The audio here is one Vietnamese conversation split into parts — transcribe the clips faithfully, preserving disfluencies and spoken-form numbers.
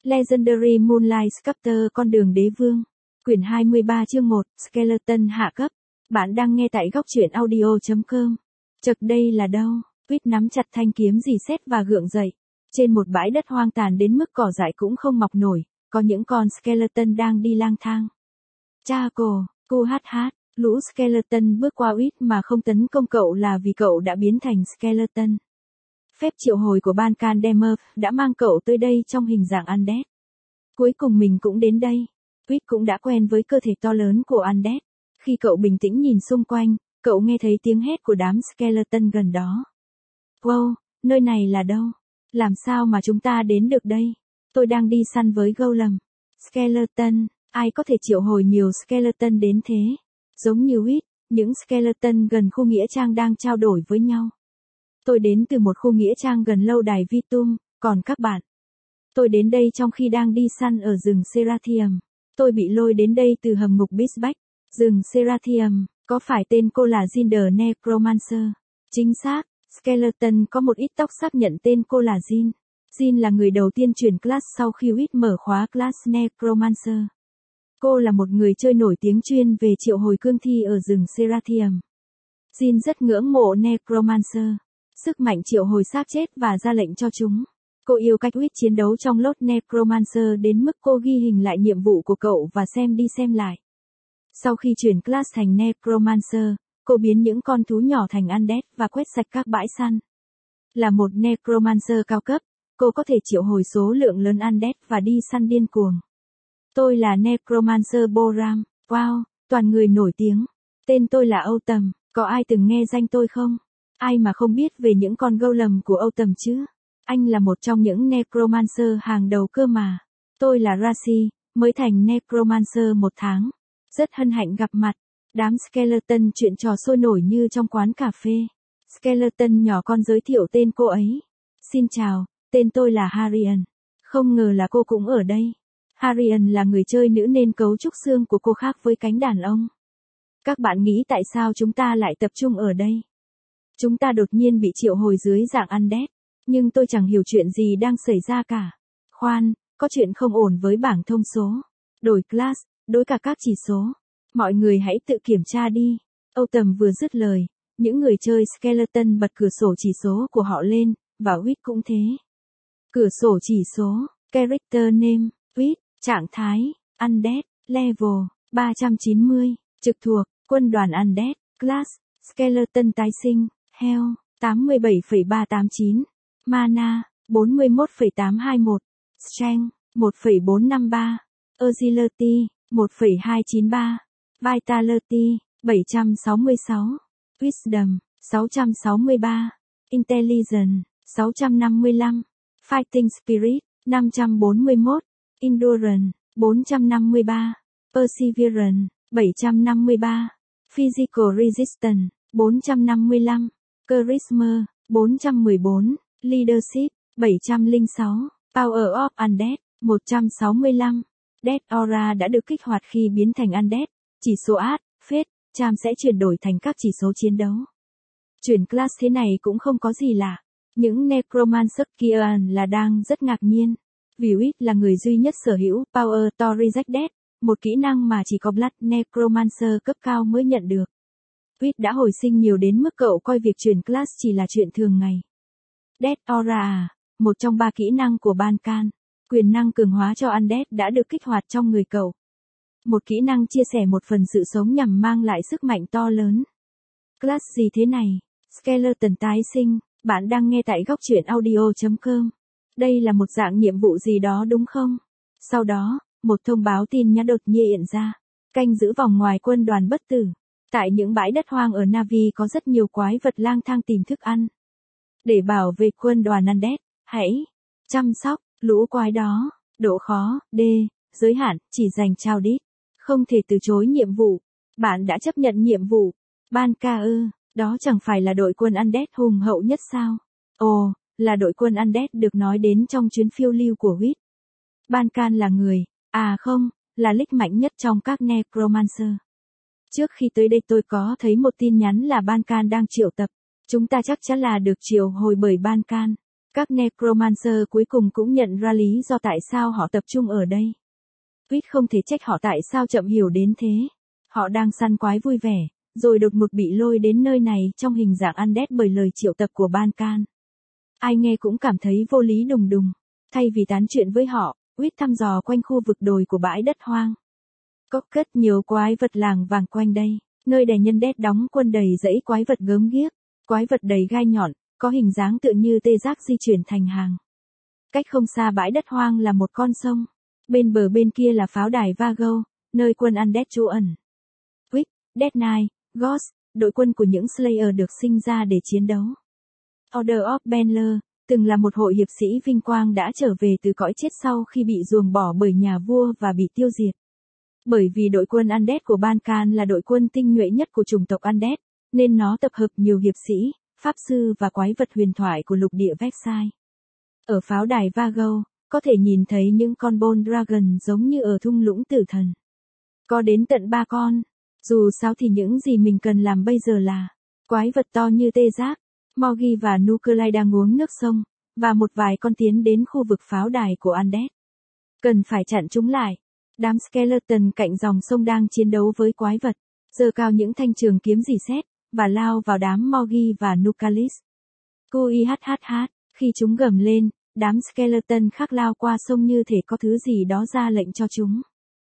Legendary Moonlight Sculptor Con đường đế vương. Quyển hai mươi ba chương một, Skeleton hạ cấp. Bạn đang nghe tại góc truyện audio chấm com. Chật đây là đâu? Quýt nắm chặt thanh kiếm rỉ sét và gượng dậy. Trên một bãi đất hoang tàn đến mức cỏ dại cũng không mọc nổi, có những con skeleton đang đi lang thang. Cha cô, cô hát hát, lũ skeleton bước qua Quýt mà không tấn công cậu là vì cậu đã biến thành skeleton. Phép triệu hồi của Ban-can Demer đã mang cậu tới đây trong hình dạng Undead. Cuối cùng mình cũng đến đây. Quýt cũng đã quen với cơ thể to lớn của Undead. Khi cậu bình tĩnh nhìn xung quanh, cậu nghe thấy tiếng hét của đám skeleton gần đó. Wow, nơi này là đâu? Làm sao mà chúng ta đến được đây? Tôi đang đi săn với Golem. Skeleton, ai có thể triệu hồi nhiều skeleton đến thế? Giống như Quýt, những skeleton gần khu nghĩa trang đang trao đổi với nhau. Tôi đến từ một khu nghĩa trang gần lâu đài Vitum, còn các bạn? Tôi đến đây trong khi đang đi săn ở rừng Serathium. Tôi bị lôi đến đây từ hầm ngục Bisbach. Rừng Serathium, có phải tên cô là Jin the Necromancer? Chính xác, Skeleton có một ít tóc xác nhận tên cô là Jin. Jin là người đầu tiên chuyển class sau khi Quýt mở khóa class Necromancer. Cô là một người chơi nổi tiếng chuyên về triệu hồi cương thi ở rừng Serathium. Jin rất ngưỡng mộ Necromancer. Sức mạnh triệu hồi xác chết và ra lệnh cho chúng. Cô yêu cách Quýt chiến đấu trong lốt Necromancer đến mức cô ghi hình lại nhiệm vụ của cậu và xem đi xem lại. Sau khi chuyển class thành Necromancer, cô biến những con thú nhỏ thành Undead và quét sạch các bãi săn. Là một Necromancer cao cấp, cô có thể triệu hồi số lượng lớn Undead và đi săn điên cuồng. Tôi là Necromancer Boram. Wow, toàn người nổi tiếng. Tên tôi là Autumn, có ai từng nghe danh tôi không? Ai mà không biết về những con golem của Autumn chứ? Anh là một trong những Necromancer hàng đầu cơ mà. Tôi là Rashi, mới thành Necromancer một tháng. Rất hân hạnh gặp mặt. Đám skeleton chuyện trò sôi nổi như trong quán cà phê. Skeleton nhỏ con giới thiệu tên cô ấy. Xin chào, tên tôi là Harrian. Không ngờ là cô cũng ở đây. Harrian là người chơi nữ nên cấu trúc xương của cô khác với cánh đàn ông. Các bạn nghĩ tại sao chúng ta lại tập trung ở đây? Chúng ta đột nhiên bị triệu hồi dưới dạng Undead. Nhưng tôi chẳng hiểu chuyện gì đang xảy ra cả. Khoan, có chuyện không ổn với bảng thông số. Đổi class, đối cả các chỉ số. Mọi người hãy tự kiểm tra đi. Autumn vừa dứt lời, những người chơi skeleton bật cửa sổ chỉ số của họ lên, và Quýt cũng thế. Cửa sổ chỉ số, character name, Quýt, trạng thái, Undead, level, ba trăm chín mươi, trực thuộc, quân đoàn Undead, class, skeleton tái sinh, hell, tám mươi bảy phẩy ba tám chín, mana, bốn mươi mốt phẩy tám hai mốt, strength, một phẩy bốn năm ba, agility, một phẩy hai chín ba, vitality, bảy trăm sáu mươi sáu, wisdom, sáu trăm sáu mươi ba, intelligence, sáu trăm năm mươi lăm, fighting spirit, năm trăm bốn mươi mốt, endurance, bốn trăm năm mươi ba, perseverance, bảy trăm năm mươi ba, physical resistance, bốn trăm năm mươi lăm, charisma, bốn trăm mười bốn, leadership, bảy trăm lẻ sáu, power of undead, một trăm sáu mươi lăm. Death Aura đã được kích hoạt khi biến thành Undead. Chỉ số art, Fate, Charm sẽ chuyển đổi thành các chỉ số chiến đấu. Chuyển class thế này cũng không có gì lạ. Những Necromancer kia là đang rất ngạc nhiên. Vì Quýt là người duy nhất sở hữu Power to Reject Death, một kỹ năng mà chỉ có Blood Necromancer cấp cao mới nhận được. Quýt đã hồi sinh nhiều đến mức cậu coi việc chuyển class chỉ là chuyện thường ngày. Death Aura à, một trong ba kỹ năng của Ban-can. Quyền năng cường hóa cho Undead đã được kích hoạt trong người cậu. Một kỹ năng chia sẻ một phần sự sống nhằm mang lại sức mạnh to lớn. Class gì thế này? Skeleton tái sinh, bạn đang nghe tại góc truyện audio chấm com. Đây là một dạng nhiệm vụ gì đó đúng không? Sau đó, một thông báo tin nhắn đột nhiên hiện ra. Canh giữ vòng ngoài quân đoàn bất tử. Tại những bãi đất hoang ở Navi có rất nhiều quái vật lang thang tìm thức ăn. Để bảo vệ quân đoàn Undead, hãy chăm sóc lũ quái đó. Độ khó, D, giới hạn, chỉ dành trao đít. Không thể từ chối nhiệm vụ. Bạn đã chấp nhận nhiệm vụ. Ban-ca ư, đó chẳng phải là đội quân Undead hùng hậu nhất sao? Ồ, là đội quân Undead được nói đến trong chuyến phiêu lưu của Quýt. Ban-can là người, à không, là lính mạnh nhất trong các Necromancer. Trước khi tới đây tôi có thấy một tin nhắn là Ban-can đang triệu tập. Chúng ta chắc chắn là được triệu hồi bởi Ban-can. Các Necromancer cuối cùng cũng nhận ra lý do tại sao họ tập trung ở đây. Quýt không thể trách họ tại sao chậm hiểu đến thế. Họ đang săn quái vui vẻ, rồi đột ngột bị lôi đến nơi này trong hình dạng undead bởi lời triệu tập của Ban-can. Ai nghe cũng cảm thấy vô lý đùng đùng. Thay vì tán chuyện với họ, Quýt thăm dò quanh khu vực đồi của bãi đất hoang. Có cất nhiều quái vật làng vàng quanh đây, nơi đè nhân đét đóng quân đầy dãy quái vật gớm ghiếc, quái vật đầy gai nhọn, có hình dáng tựa như tê giác di chuyển thành hàng. Cách không xa bãi đất hoang là một con sông, bên bờ bên kia là pháo đài Vago, nơi quân undead trú ẩn. Quýt, Dead Knight, Ghost, đội quân của những Slayer được sinh ra để chiến đấu. Order of Benler, từng là một hội hiệp sĩ vinh quang đã trở về từ cõi chết sau khi bị ruồng bỏ bởi nhà vua và bị tiêu diệt. Bởi vì đội quân undead của Ban-can là đội quân tinh nhuệ nhất của chủng tộc undead, nên nó tập hợp nhiều hiệp sĩ, pháp sư và quái vật huyền thoại của lục địa Vexai. Ở pháo đài Vago, có thể nhìn thấy những con Bone Dragon giống như ở thung lũng tử thần. Có đến tận ba con. Dù sao thì những gì mình cần làm bây giờ là quái vật to như tê giác, Morgi và Nuclei đang uống nước sông, và một vài con tiến đến khu vực pháo đài của undead. Cần phải chặn chúng lại. Đám skeleton cạnh dòng sông đang chiến đấu với quái vật, giơ cao những thanh trường kiếm rỉ sét, và lao vào đám Morgi và Nucalis. Cui hát hát hát, khi chúng gầm lên, đám skeleton khác lao qua sông như thể có thứ gì đó ra lệnh cho chúng.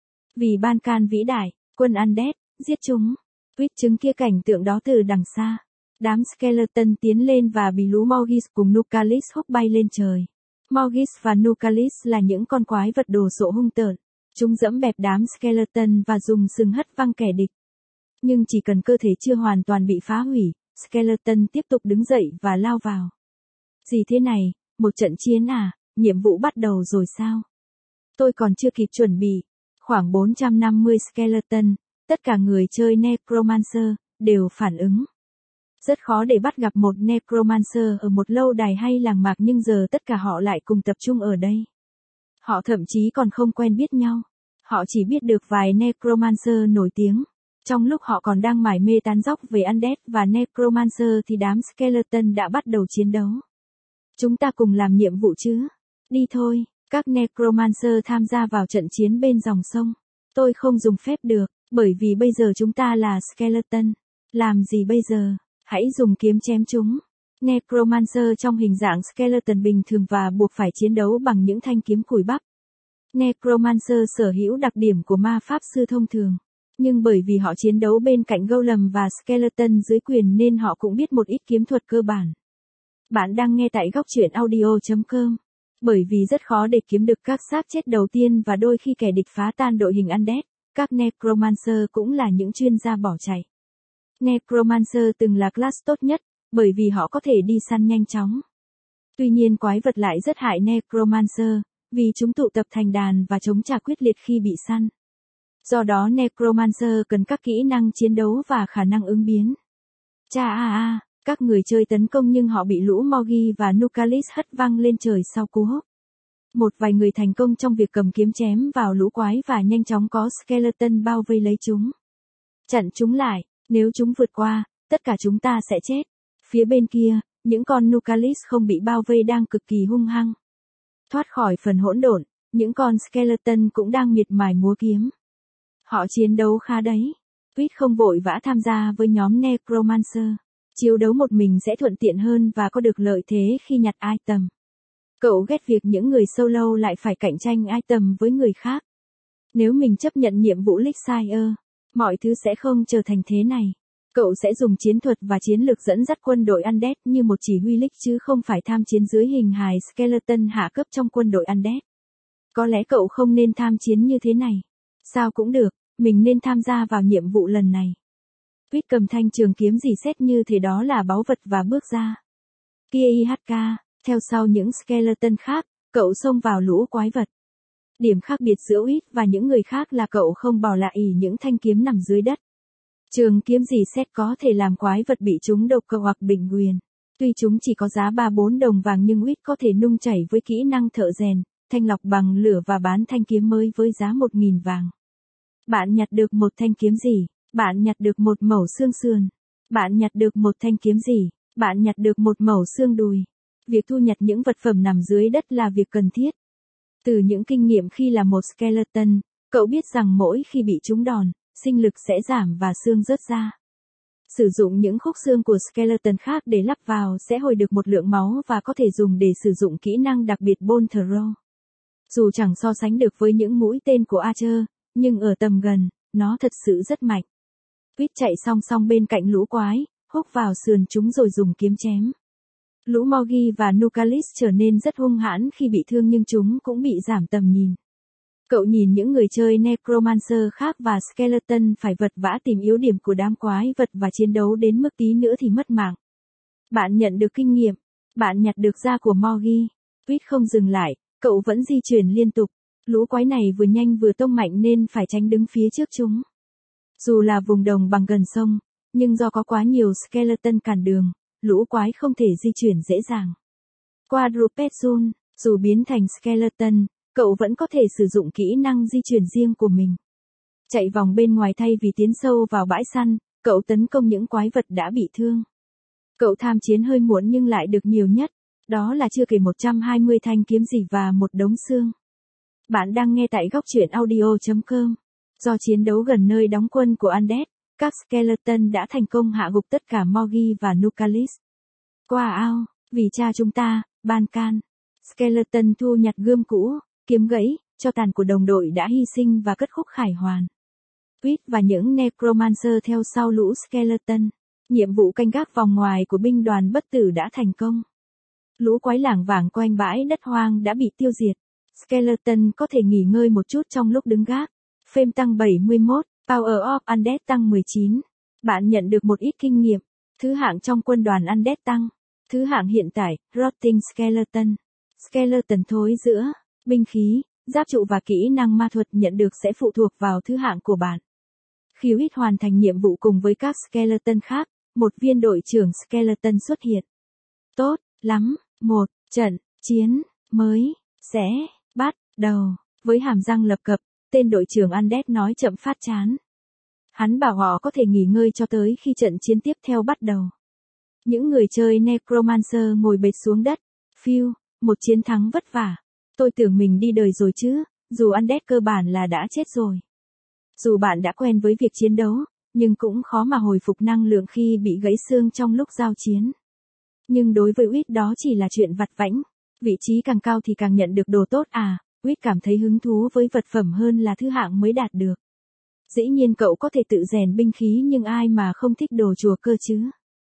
Vì Ban-can vĩ đại, quân undead, giết chúng. Quýt chứng kia cảnh tượng đó từ đằng xa. Đám skeleton tiến lên và bị lũ Morgis cùng Nucalis húc bay lên trời. Morgis và Nucalis là những con quái vật đồ sộ hung tợn. Chúng dẫm bẹp đám skeleton và dùng sừng hất văng kẻ địch. Nhưng chỉ cần cơ thể chưa hoàn toàn bị phá hủy, skeleton tiếp tục đứng dậy và lao vào. Gì thế này, một trận chiến à, nhiệm vụ bắt đầu rồi sao? Tôi còn chưa kịp chuẩn bị. Khoảng bốn trăm năm mươi skeleton, tất cả người chơi Necromancer, đều phản ứng. Rất khó để bắt gặp một Necromancer ở một lâu đài hay làng mạc nhưng giờ tất cả họ lại cùng tập trung ở đây. Họ thậm chí còn không quen biết nhau. Họ chỉ biết được vài Necromancer nổi tiếng. Trong lúc họ còn đang mải mê tán dóc về undead và Necromancer thì đám skeleton đã bắt đầu chiến đấu. Chúng ta cùng làm nhiệm vụ chứ? Đi thôi, các Necromancer tham gia vào trận chiến bên dòng sông. Tôi không dùng phép được, bởi vì bây giờ chúng ta là skeleton. Làm gì bây giờ? Hãy dùng kiếm chém chúng. Necromancer trong hình dạng skeleton bình thường và buộc phải chiến đấu bằng những thanh kiếm cùi bắp. Necromancer sở hữu đặc điểm của ma pháp sư thông thường. Nhưng bởi vì họ chiến đấu bên cạnh Golem và Skeleton dưới quyền nên họ cũng biết một ít kiếm thuật cơ bản. Bạn đang nghe tại góc truyện audio chấm com. Bởi vì rất khó để kiếm được các xác chết đầu tiên và đôi khi kẻ địch phá tan đội hình undead, các Necromancer cũng là những chuyên gia bỏ chạy. Necromancer từng là class tốt nhất, bởi vì họ có thể đi săn nhanh chóng. Tuy nhiên quái vật lại rất hại Necromancer, vì chúng tụ tập thành đàn và chống trả quyết liệt khi bị săn. Do đó Necromancer cần các kỹ năng chiến đấu và khả năng ứng biến. Cha a a, các người chơi tấn công nhưng họ bị lũ Morgi và Nucalis hất văng lên trời sau cú húc. Một vài người thành công trong việc cầm kiếm chém vào lũ quái và nhanh chóng có skeleton bao vây lấy chúng. Chặn chúng lại, nếu chúng vượt qua, tất cả chúng ta sẽ chết. Phía bên kia, những con Nucalis không bị bao vây đang cực kỳ hung hăng. Thoát khỏi phần hỗn độn, những con skeleton cũng đang miệt mài múa kiếm. Họ chiến đấu khá đấy. Quýt không vội vã tham gia với nhóm Necromancer. Chiến đấu một mình sẽ thuận tiện hơn và có được lợi thế khi nhặt item. Cậu ghét việc những người solo lại phải cạnh tranh item với người khác. Nếu mình chấp nhận nhiệm vụ Elixir, mọi thứ sẽ không trở thành thế này. Cậu sẽ dùng chiến thuật và chiến lược dẫn dắt quân đội undead như một chỉ huy Lich chứ không phải tham chiến dưới hình hài skeleton hạ cấp trong quân đội undead. Có lẽ cậu không nên tham chiến như thế này. Sao cũng được, mình nên tham gia vào nhiệm vụ lần này. Quýt cầm thanh trường kiếm rỉ sét như thế đó là báu vật và bước ra. Kia i hát ca, theo sau những skeleton khác, cậu xông vào lũ quái vật. Điểm khác biệt giữa Quýt và những người khác là cậu không bỏ lại những thanh kiếm nằm dưới đất. Trường kiếm rỉ sét có thể làm quái vật bị trúng độc cơ hoặc bình quyền. Tuy chúng chỉ có giá ba bốn đồng vàng nhưng Quýt có thể nung chảy với kỹ năng thợ rèn, thanh lọc bằng lửa và bán thanh kiếm mới với giá một nghìn vàng. Bạn nhặt được một thanh kiếm gì? Bạn nhặt được một mẩu xương sườn. Bạn nhặt được một thanh kiếm gì? Bạn nhặt được một mẩu xương đùi. Việc thu nhặt những vật phẩm nằm dưới đất là việc cần thiết. Từ những kinh nghiệm khi là một skeleton, cậu biết rằng mỗi khi bị trúng đòn, sinh lực sẽ giảm và xương rớt ra. Sử dụng những khúc xương của skeleton khác để lắp vào sẽ hồi được một lượng máu và có thể dùng để sử dụng kỹ năng đặc biệt Bone Throw. Dù chẳng so sánh được với những mũi tên của Archer, nhưng ở tầm gần, nó thật sự rất mạnh. Quýt chạy song song bên cạnh lũ quái, húc vào sườn chúng rồi dùng kiếm chém. Lũ Morgy và Nukalis trở nên rất hung hãn khi bị thương nhưng chúng cũng bị giảm tầm nhìn. Cậu nhìn những người chơi Necromancer khác và Skeleton phải vật vã tìm yếu điểm của đám quái vật và chiến đấu đến mức tí nữa thì mất mạng. Bạn nhận được kinh nghiệm. Bạn nhặt được da của Morgy. Quýt không dừng lại, cậu vẫn di chuyển liên tục. Lũ quái này vừa nhanh vừa tông mạnh nên phải tránh đứng phía trước chúng. Dù là vùng đồng bằng gần sông, nhưng do có quá nhiều Skeleton cản đường, lũ quái không thể di chuyển dễ dàng. Quadruped Zone, dù biến thành Skeleton, cậu vẫn có thể sử dụng kỹ năng di chuyển riêng của mình. Chạy vòng bên ngoài thay vì tiến sâu vào bãi săn, cậu tấn công những quái vật đã bị thương. Cậu tham chiến hơi muộn nhưng lại được nhiều nhất, đó là chưa kể một trăm hai mươi thanh kiếm rỉ và một đống xương. Bạn đang nghe tại góc truyện audio chấm com. Do chiến đấu gần nơi đóng quân của Undead, các Skeleton đã thành công hạ gục tất cả Morgy và Nukalis. Qua ao, vì cha chúng ta, Bankan. Skeleton thu nhặt gươm cũ, kiếm gãy, cho tàn của đồng đội đã hy sinh và cất khúc khải hoàn. Quýt và những Necromancer theo sau lũ Skeleton. Nhiệm vụ canh gác vòng ngoài của binh đoàn bất tử đã thành công. Lũ quái lảng vảng quanh bãi đất hoang đã bị tiêu diệt. Skeleton có thể nghỉ ngơi một chút trong lúc đứng gác. Fame tăng bảy mươi mốt, Power of Undead tăng mười chín. Bạn nhận được một ít kinh nghiệm. Thứ hạng trong quân đoàn Undead tăng. Thứ hạng hiện tại, Rotting Skeleton. Skeleton thối giữa, binh khí, giáp trụ và kỹ năng ma thuật nhận được sẽ phụ thuộc vào thứ hạng của bạn. Khi Quýt hoàn thành nhiệm vụ cùng với các Skeleton khác, một viên đội trưởng Skeleton xuất hiện. Tốt lắm, một trận chiến mới sẽ bắt đầu. Với hàm răng lập cập, tên đội trưởng Undead nói chậm phát chán. Hắn bảo họ có thể nghỉ ngơi cho tới khi trận chiến tiếp theo bắt đầu. Những người chơi Necromancer ngồi bệt xuống đất. Phew, một chiến thắng vất vả. Tôi tưởng mình đi đời rồi chứ, dù Undead cơ bản là đã chết rồi. Dù bạn đã quen với việc chiến đấu, nhưng cũng khó mà hồi phục năng lượng khi bị gãy xương trong lúc giao chiến. Nhưng đối với Quýt đó chỉ là chuyện vặt vãnh. Vị trí càng cao thì càng nhận được đồ tốt à, Quýt cảm thấy hứng thú với vật phẩm hơn là thứ hạng mới đạt được. Dĩ nhiên cậu có thể tự rèn binh khí nhưng ai mà không thích đồ chùa cơ chứ.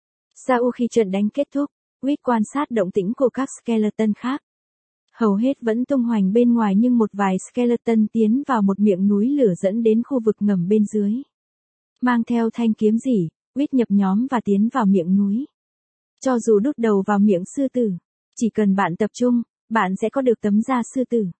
Sau khi trận đánh kết thúc, Quýt quan sát động tĩnh của các Skeleton khác. Hầu hết vẫn tung hoành bên ngoài nhưng một vài Skeleton tiến vào một miệng núi lửa dẫn đến khu vực ngầm bên dưới. Mang theo thanh kiếm rỉ, Quýt nhập nhóm và tiến vào miệng núi. Cho dù đút đầu vào miệng sư tử, chỉ cần bạn tập trung, bạn sẽ có được tấm da sư tử.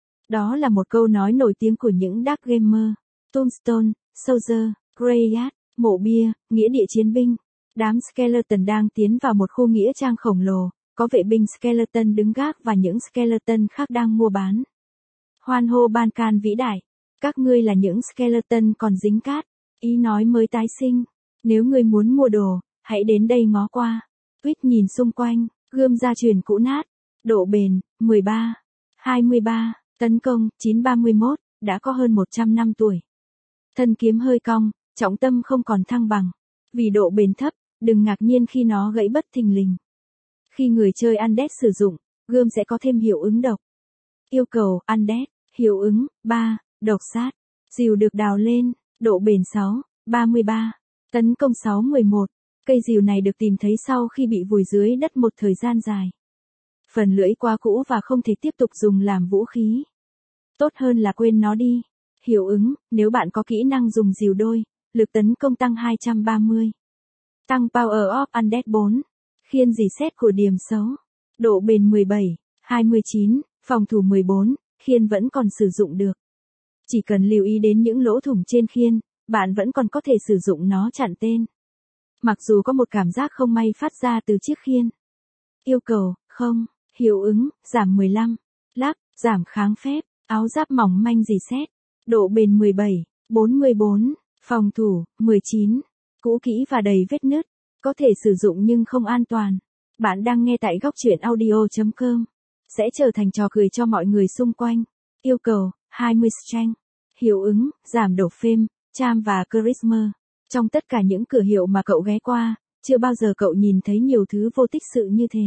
Đó là một câu nói nổi tiếng của những Dark Gamer. Tombstone, Soldier, Graveyard, mộ bia, nghĩa địa chiến binh. Đám Skeleton đang tiến vào một khu nghĩa trang khổng lồ, có vệ binh Skeleton đứng gác và những Skeleton khác đang mua bán. Hoan hô Bankan vĩ đại, các ngươi là những Skeleton còn dính cát, ý nói mới tái sinh. Nếu ngươi muốn mua đồ, hãy đến đây ngó qua. Quýt nhìn xung quanh, gươm gia truyền cũ nát, độ bền, mười ba, hai mươi ba, tấn công, chín ba mươi mốt, đã có hơn một trăm năm tuổi. Thân kiếm hơi cong, trọng tâm không còn thăng bằng. Vì độ bền thấp, đừng ngạc nhiên khi nó gãy bất thình lình. Khi người chơi Undead sử dụng, gươm sẽ có thêm hiệu ứng độc. Yêu cầu Undead, hiệu ứng, ba, độc sát. Rìu được đào lên, độ bền sáu, ba mươi ba, tấn công sáu mười một. Cây rìu này được tìm thấy sau khi bị vùi dưới đất một thời gian dài. Phần lưỡi quá cũ và không thể tiếp tục dùng làm vũ khí. Tốt hơn là quên nó đi. Hiệu ứng, nếu bạn có kỹ năng dùng rìu đôi, lực tấn công tăng hai trăm ba mươi. Tăng Power of Undead bốn. Khiên dỉ xét của điểm xấu. Độ bền mười bảy, hai mươi chín, phòng thủ mười bốn, khiên vẫn còn sử dụng được. Chỉ cần lưu ý đến những lỗ thủng trên khiên, bạn vẫn còn có thể sử dụng nó chặn tên. Mặc dù có một cảm giác không may phát ra từ chiếc khiên. Yêu cầu, không, hiệu ứng, giảm mười lăm, lắp, giảm kháng phép, áo giáp mỏng manh dỉ xét, độ bền mười bảy, bốn mươi bốn, phòng thủ, mười chín, cũ kỹ và đầy vết nứt, có thể sử dụng nhưng không an toàn. Bạn đang nghe tại góc truyện audio chấm com. Sẽ trở thành trò cười cho mọi người xung quanh. Yêu cầu, hai mươi strength. Hiệu ứng, giảm độ phêm, charm và charisma. Trong tất cả những cửa hiệu mà cậu ghé qua, chưa bao giờ cậu nhìn thấy nhiều thứ vô tích sự như thế.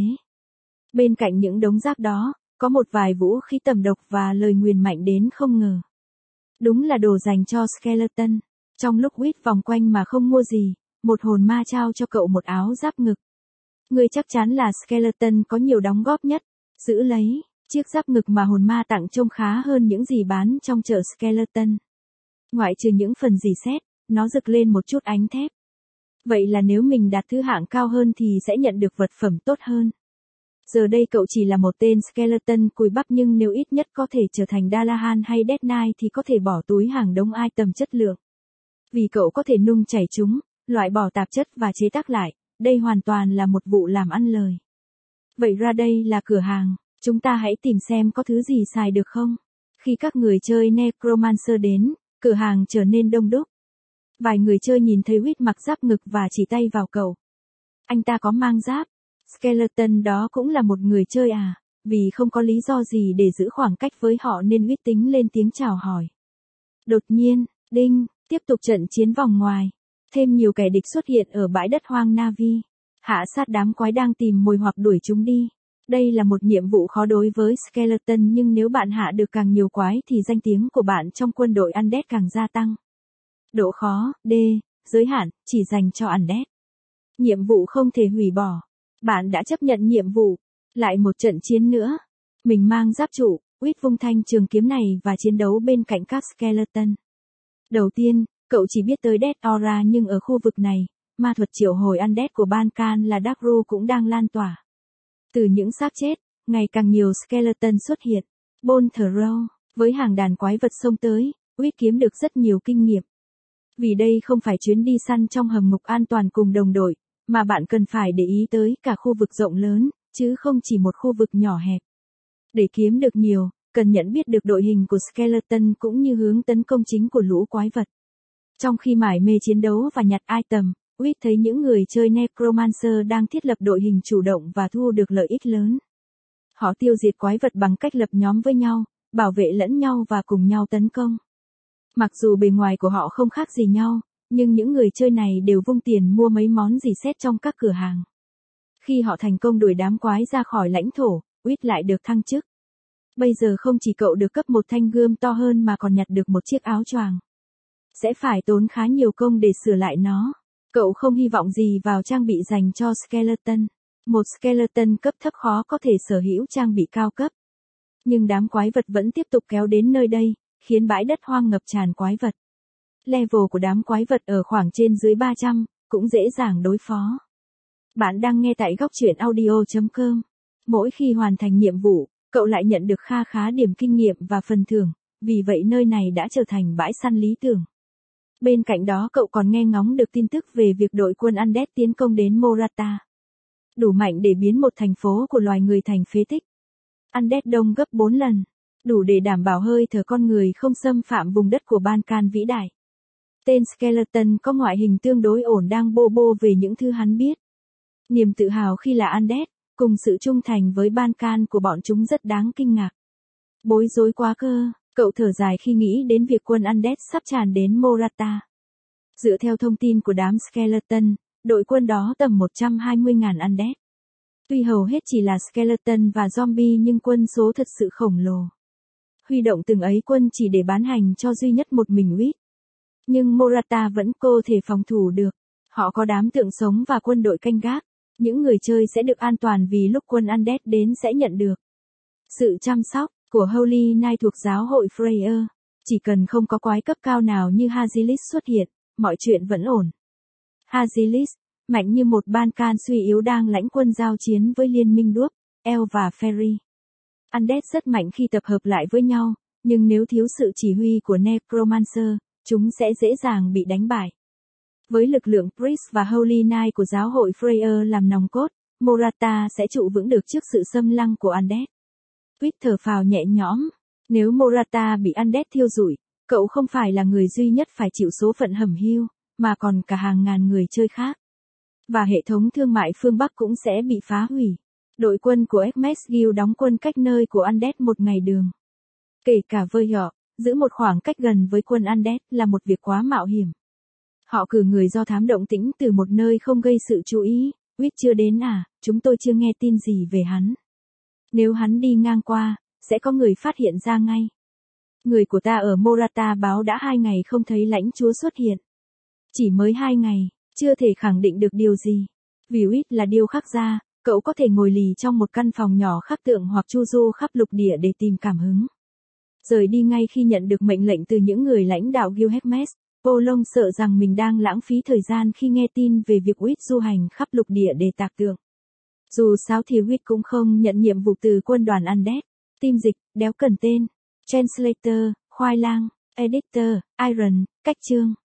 Bên cạnh những đống rác đó, có một vài vũ khí tầm độc và lời nguyền mạnh đến không ngờ. Đúng là đồ dành cho skeleton. Trong lúc Whit vòng quanh mà không mua gì, một hồn ma trao cho cậu một áo giáp ngực. Ngươi chắc chắn là skeleton có nhiều đóng góp nhất. Giữ lấy, chiếc giáp ngực mà hồn ma tặng trông khá hơn những gì bán trong chợ skeleton. Ngoại trừ những phần dì xét, nó rực lên một chút ánh thép. Vậy là nếu mình đạt thứ hạng cao hơn thì sẽ nhận được vật phẩm tốt hơn. Giờ đây cậu chỉ là một tên skeleton cùi bắp, nhưng nếu ít nhất có thể trở thành Dalahan hay Death Knight thì có thể bỏ túi hàng đống item chất lượng. Vì cậu có thể nung chảy chúng, loại bỏ tạp chất và chế tác lại, đây hoàn toàn là một vụ làm ăn lời. Vậy ra đây là cửa hàng, chúng ta hãy tìm xem có thứ gì xài được không. Khi các người chơi Necromancer đến, cửa hàng trở nên đông đúc. Vài người chơi nhìn thấy Whit mặc giáp ngực và chỉ tay vào cậu. Anh ta có mang giáp. Skeleton đó cũng là một người chơi à, vì không có lý do gì để giữ khoảng cách với họ nên Whit tính lên tiếng chào hỏi. Đột nhiên, đinh, tiếp tục trận chiến vòng ngoài. Thêm nhiều kẻ địch xuất hiện ở bãi đất hoang Navi. Hạ sát đám quái đang tìm mồi hoặc đuổi chúng đi. Đây là một nhiệm vụ khó đối với skeleton, nhưng nếu bạn hạ được càng nhiều quái thì danh tiếng của bạn trong quân đội Undead càng gia tăng. Độ khó, D, giới hạn, chỉ dành cho Undead. Nhiệm vụ không thể hủy bỏ. Bạn đã chấp nhận nhiệm vụ. Lại một trận chiến nữa. Mình mang giáp trụ, Whit vung thanh trường kiếm này và chiến đấu bên cạnh các skeleton. Đầu tiên, cậu chỉ biết tới Death Aura, nhưng ở khu vực này, ma thuật triệu hồi Undead của Bankan là Darkru cũng đang lan tỏa. Từ những xác chết, ngày càng nhiều skeleton xuất hiện. Bone Throw, với hàng đàn quái vật xông tới, Whit kiếm được rất nhiều kinh nghiệm. Vì đây không phải chuyến đi săn trong hầm ngục an toàn cùng đồng đội, mà bạn cần phải để ý tới cả khu vực rộng lớn, chứ không chỉ một khu vực nhỏ hẹp. Để kiếm được nhiều, cần nhận biết được đội hình của skeleton cũng như hướng tấn công chính của lũ quái vật. Trong khi mải mê chiến đấu và nhặt item, Whit thấy những người chơi Necromancer đang thiết lập đội hình chủ động và thu được lợi ích lớn. Họ tiêu diệt quái vật bằng cách lập nhóm với nhau, bảo vệ lẫn nhau và cùng nhau tấn công. Mặc dù bề ngoài của họ không khác gì nhau, nhưng những người chơi này đều vung tiền mua mấy món gì xét trong các cửa hàng. Khi họ thành công đuổi đám quái ra khỏi lãnh thổ, Whit lại được thăng chức. Bây giờ không chỉ cậu được cấp một thanh gươm to hơn mà còn nhặt được một chiếc áo choàng. Sẽ phải tốn khá nhiều công để sửa lại nó. Cậu không hy vọng gì vào trang bị dành cho skeleton. Một skeleton cấp thấp khó có thể sở hữu trang bị cao cấp. Nhưng đám quái vật vẫn tiếp tục kéo đến nơi đây, khiến bãi đất hoang ngập tràn quái vật. Level của đám quái vật ở khoảng trên dưới ba trăm, cũng dễ dàng đối phó. Bạn đang nghe tại góc truyện audio chấm com. Mỗi khi hoàn thành nhiệm vụ, cậu lại nhận được kha khá điểm kinh nghiệm và phần thưởng, vì vậy nơi này đã trở thành bãi săn lý tưởng. Bên cạnh đó cậu còn nghe ngóng được tin tức về việc đội quân Undead tiến công đến Morata. Đủ mạnh để biến một thành phố của loài người thành phế tích. Undead đông gấp bốn lần. Đủ để đảm bảo hơi thở con người không xâm phạm vùng đất của Bankan vĩ đại. Tên skeleton có ngoại hình tương đối ổn đang bô bô về những thứ hắn biết. Niềm tự hào khi là Undead, cùng sự trung thành với Bankan của bọn chúng rất đáng kinh ngạc. Bối rối quá cơ, cậu thở dài khi nghĩ đến việc quân Undead sắp tràn đến Morata. Dựa theo thông tin của đám skeleton, đội quân đó tầm một trăm hai mươi nghìn Undead. Tuy hầu hết chỉ là skeleton và zombie nhưng quân số thật sự khổng lồ. Huy động từng ấy quân chỉ để bán hành cho duy nhất một mình Whit. Nhưng Morata vẫn có thể phòng thủ được. Họ có đám tượng sống và quân đội canh gác. Những người chơi sẽ được an toàn vì lúc quân Undead đến sẽ nhận được sự chăm sóc của Holy Knight thuộc giáo hội Freya. Chỉ cần không có quái cấp cao nào như Hazilis xuất hiện, mọi chuyện vẫn ổn. Hazilis, mạnh như một Bankan suy yếu đang lãnh quân giao chiến với liên minh đuốc, El và Ferry. Undead rất mạnh khi tập hợp lại với nhau, nhưng nếu thiếu sự chỉ huy của Necromancer, chúng sẽ dễ dàng bị đánh bại. Với lực lượng Priest và Holy Knight của giáo hội Freya làm nòng cốt, Morata sẽ trụ vững được trước sự xâm lăng của Undead. Whit thở phào nhẹ nhõm. Nếu Morata bị Undead thiêu rụi, cậu không phải là người duy nhất phải chịu số phận hẩm hiu, mà còn cả hàng ngàn người chơi khác. Và hệ thống thương mại phương Bắc cũng sẽ bị phá hủy. Đội quân của Hermes Guild đóng quân cách nơi của Undead một ngày đường. Kể cả với họ, giữ một khoảng cách gần với quân Undead là một việc quá mạo hiểm. Họ cử người do thám động tĩnh từ một nơi không gây sự chú ý. Huyết chưa đến à, chúng tôi chưa nghe tin gì về hắn. Nếu hắn đi ngang qua, sẽ có người phát hiện ra ngay. Người của ta ở Morata báo đã hai ngày không thấy lãnh chúa xuất hiện. Chỉ mới hai ngày, chưa thể khẳng định được điều gì. Vì Huyết là điêu khắc gia, cậu có thể ngồi lì trong một căn phòng nhỏ khắc tượng hoặc chu du khắp lục địa để tìm cảm hứng. Rời đi ngay khi nhận được mệnh lệnh từ những người lãnh đạo Guild Hermes, Polong sợ rằng mình đang lãng phí thời gian khi nghe tin về việc Huyết du hành khắp lục địa để tạc tượng. Dù sao thì Huyết cũng không nhận nhiệm vụ từ quân đoàn Undead. Team dịch, đéo cần tên. Translator, khoai lang, editor, Iron, cách chương.